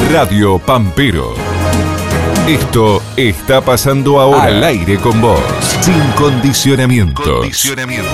Radio Pampero. Esto está pasando ahora al aire con vos, sin condicionamientos.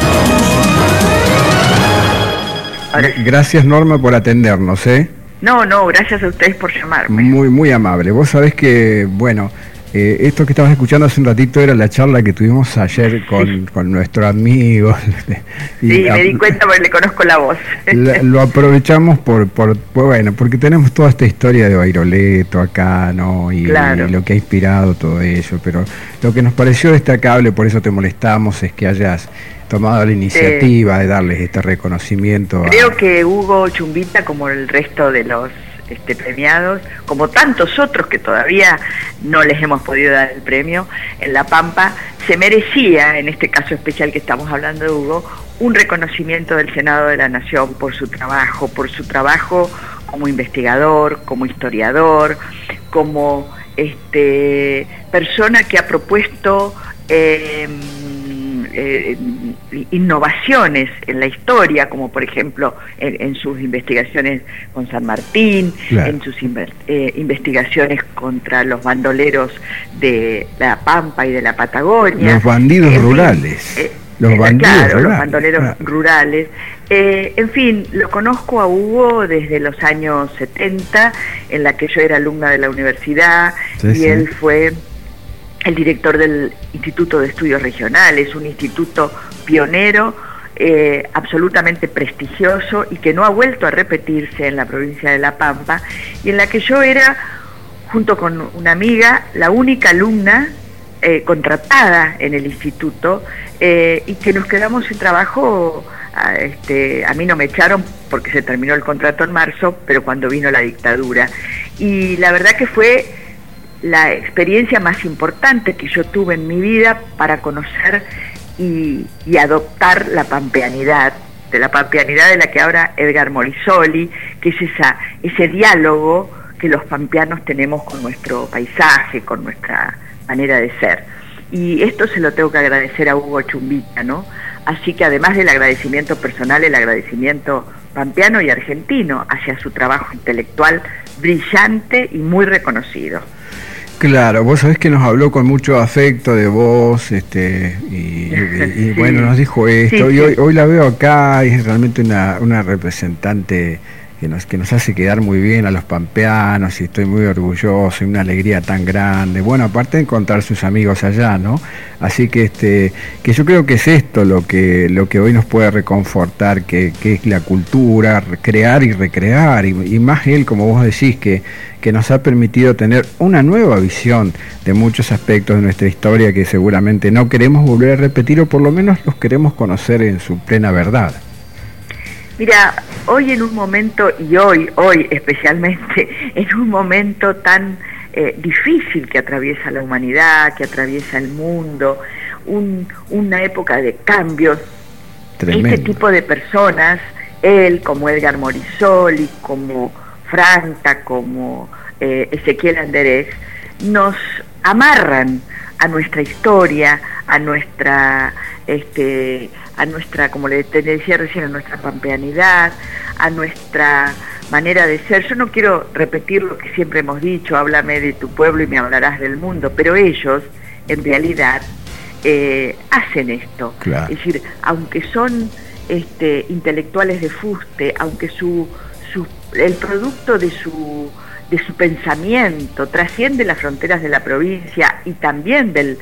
Gracias, Norma, por atendernos, ¿eh? No, gracias a ustedes por llamarme. Muy amable. Vos sabés que, bueno, esto que estabas escuchando hace un ratito era la charla que tuvimos ayer con nuestro amigo. Sí, me di cuenta porque le conozco la voz. Lo aprovechamos bueno, porque tenemos toda esta historia de Bairoleto acá, ¿no? Claro. Y lo que ha inspirado todo ello, pero lo que nos pareció destacable, por eso te molestamos, es que hayas tomado la iniciativa de darles este reconocimiento. Creo que Hugo Chumbita, como el resto de los premiados, como tantos otros que todavía no les hemos podido dar el premio en La Pampa, se merecía, en este caso especial que estamos hablando de Hugo, un reconocimiento del Senado de la Nación por su trabajo como investigador, como historiador, como persona que ha propuesto innovaciones en la historia, como por ejemplo en sus investigaciones con San Martín, claro, en sus investigaciones contra los bandoleros de la Pampa y de la Patagonia. Los bandidos rurales. Los bandoleros rurales. En fin, lo conozco a Hugo desde los años 70, en la que yo era alumna de la universidad, y él fue el director del Instituto de Estudios Regionales, un instituto pionero, absolutamente prestigioso y que no ha vuelto a repetirse en la provincia de La Pampa, y en la que yo era, junto con una amiga, la única alumna contratada en el instituto, y que nos quedamos sin trabajo. A mí no me echaron porque se terminó el contrato en marzo, pero cuando vino la dictadura, y la verdad que fue la experiencia más importante que yo tuve en mi vida para conocer y adoptar la pampeanidad, de la que habla Edgar Morisoli, que es ese diálogo que los pampeanos tenemos con nuestro paisaje, con nuestra manera de ser. Y esto se lo tengo que agradecer a Hugo Chumbita, ¿no? Así que además del agradecimiento personal, el agradecimiento pampeano y argentino hacia su trabajo intelectual brillante y muy reconocido. Claro, vos sabés que nos habló con mucho afecto de vos, y bueno, nos dijo esto, y hoy la veo acá, y es realmente una representante que nos hace quedar muy bien a los pampeanos, y estoy muy orgulloso, y una alegría tan grande, bueno, aparte de encontrar sus amigos allá, ¿no? Así que yo creo que es esto lo que hoy nos puede reconfortar, que es la cultura, crear y recrear, y más él, como vos decís, que nos ha permitido tener una nueva visión de muchos aspectos de nuestra historia que seguramente no queremos volver a repetir, o por lo menos los queremos conocer en su plena verdad. Mira, hoy en un momento, y hoy especialmente, en un momento tan difícil que atraviesa la humanidad, que atraviesa el mundo, una época de cambios, tremendo. Este tipo de personas, él como Edgar Morisoli, como Franta, como Ezequiel Anderés, nos amarran a nuestra historia, a nuestra, como le decía recién, a nuestra pampeanidad, a nuestra manera de ser. Yo no quiero repetir lo que siempre hemos dicho, háblame de tu pueblo y me hablarás del mundo, pero ellos, en realidad, hacen esto. Claro. Es decir, aunque son intelectuales de fuste, aunque el producto de su pensamiento trasciende las fronteras de la provincia y también del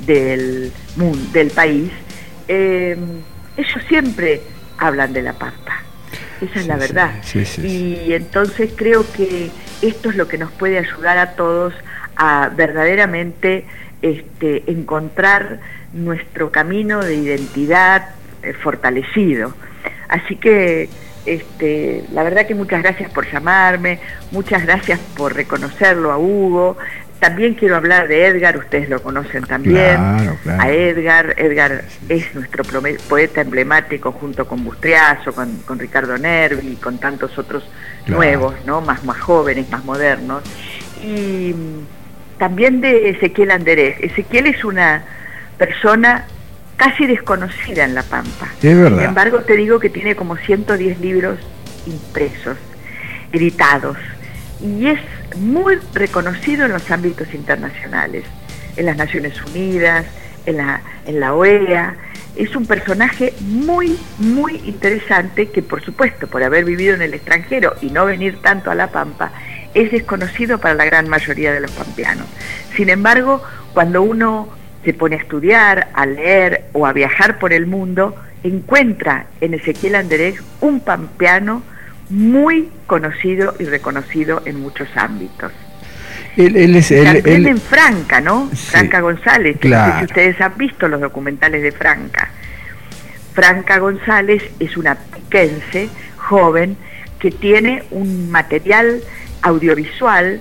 país, ellos siempre hablan de La Pampa. Esa es la verdad. Sí. Y entonces creo que esto es lo que nos puede ayudar a todos a verdaderamente encontrar nuestro camino de identidad fortalecido. Así que la verdad que muchas gracias por llamarme, muchas gracias por reconocerlo a Hugo. También quiero hablar de Edgar, ustedes lo conocen también. Claro. A Edgar es nuestro poeta emblemático, junto con Bustriazo, con Ricardo Nervi y con tantos otros nuevos, ¿no? más jóvenes, más modernos. Y también de Ezequiel Anderés. Ezequiel es una persona casi desconocida en La Pampa. Es verdad. Sin embargo, te digo que tiene como 110 libros impresos, editados, y es muy reconocido en los ámbitos internacionales, en las Naciones Unidas, en la OEA. Es un personaje muy, muy interesante que, por supuesto, por haber vivido en el extranjero y no venir tanto a La Pampa, es desconocido para la gran mayoría de los pampeanos. Sin embargo, cuando uno se pone a estudiar, a leer o a viajar por el mundo, encuentra en Ezequiel Anderegg un pampeano muy conocido y reconocido en muchos ámbitos. También en Franca, ¿no? Sí, Franca González, claro. No sé si ustedes han visto los documentales de Franca. Franca González es una piquense joven que tiene un material audiovisual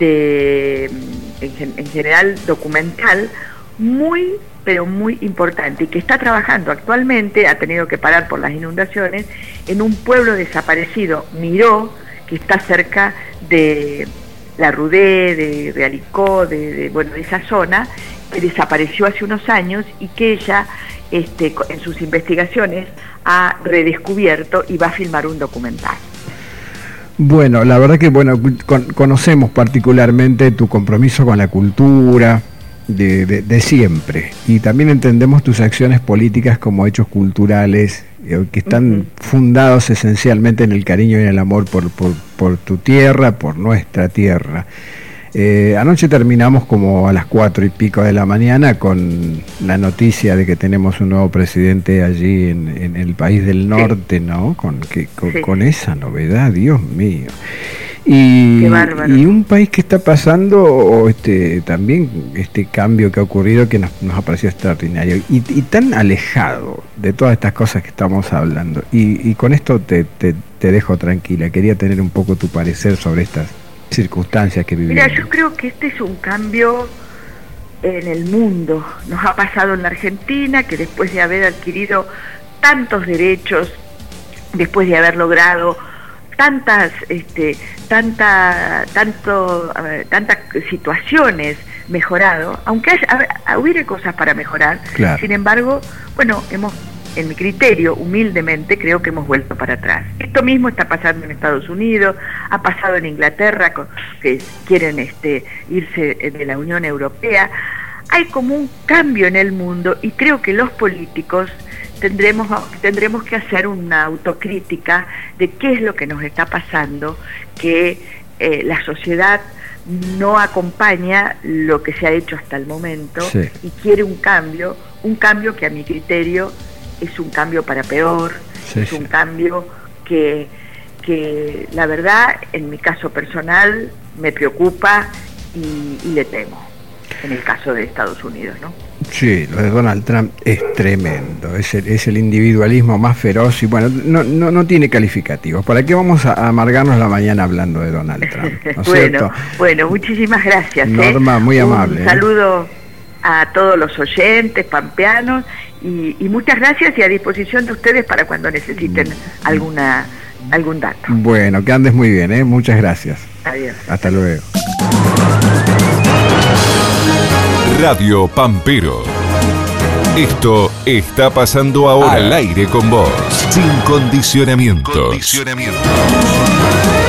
en general documental muy, pero muy importante, y que está trabajando actualmente, ha tenido que parar por las inundaciones, en un pueblo desaparecido, Miró, que está cerca de La Rudé, de Realicó, de esa zona, que desapareció hace unos años y que ella en sus investigaciones ha redescubierto y va a filmar un documental. Bueno, la verdad que conocemos particularmente tu compromiso con la cultura de siempre, y también entendemos tus acciones políticas como hechos culturales que están fundados esencialmente en el cariño y en el amor por tu tierra, por nuestra tierra. Anoche terminamos como a las 4:00 de la mañana con la noticia de que tenemos un nuevo presidente allí en el país del norte, ¿no? Con esa novedad, Dios mío. Y un país que está pasando también este cambio que ha ocurrido, que nos ha parecido extraordinario y tan alejado de todas estas cosas que estamos hablando. Y con esto te dejo tranquila. Quería tener un poco tu parecer sobre estas circunstancias que vivimos. Mira, yo creo que este es un cambio en el mundo. Nos ha pasado en la Argentina, que después de haber adquirido tantos derechos, después de haber logrado tantas situaciones mejorado, aunque hubiera cosas para mejorar, claro. Sin embargo, en mi criterio, humildemente, creo que hemos vuelto para atrás. Esto mismo está pasando en Estados Unidos, ha pasado en Inglaterra, que quieren irse de la Unión Europea. Hay como un cambio en el mundo y creo que los políticos tendremos que hacer una autocrítica de qué es lo que nos está pasando, que la sociedad no acompaña lo que se ha hecho hasta el momento, sí. Y quiere un cambio que a mi criterio es un cambio para peor, sí, es un cambio que la verdad, en mi caso personal, me preocupa y le temo, en el caso de Estados Unidos, ¿no? Sí, lo de Donald Trump es tremendo, es el individualismo más feroz y no tiene calificativos. ¿Para qué vamos a amargarnos la mañana hablando de Donald Trump? ¿No es cierto? Bueno, muchísimas gracias. Norma, muy amable. Un saludo a todos los oyentes pampeanos y muchas gracias, y a disposición de ustedes para cuando necesiten algún dato. Bueno, que andes muy bien, ¿eh? Muchas gracias. Adiós. Hasta luego. Radio Pampero. Esto está pasando ahora al aire con vos, sin condicionamientos.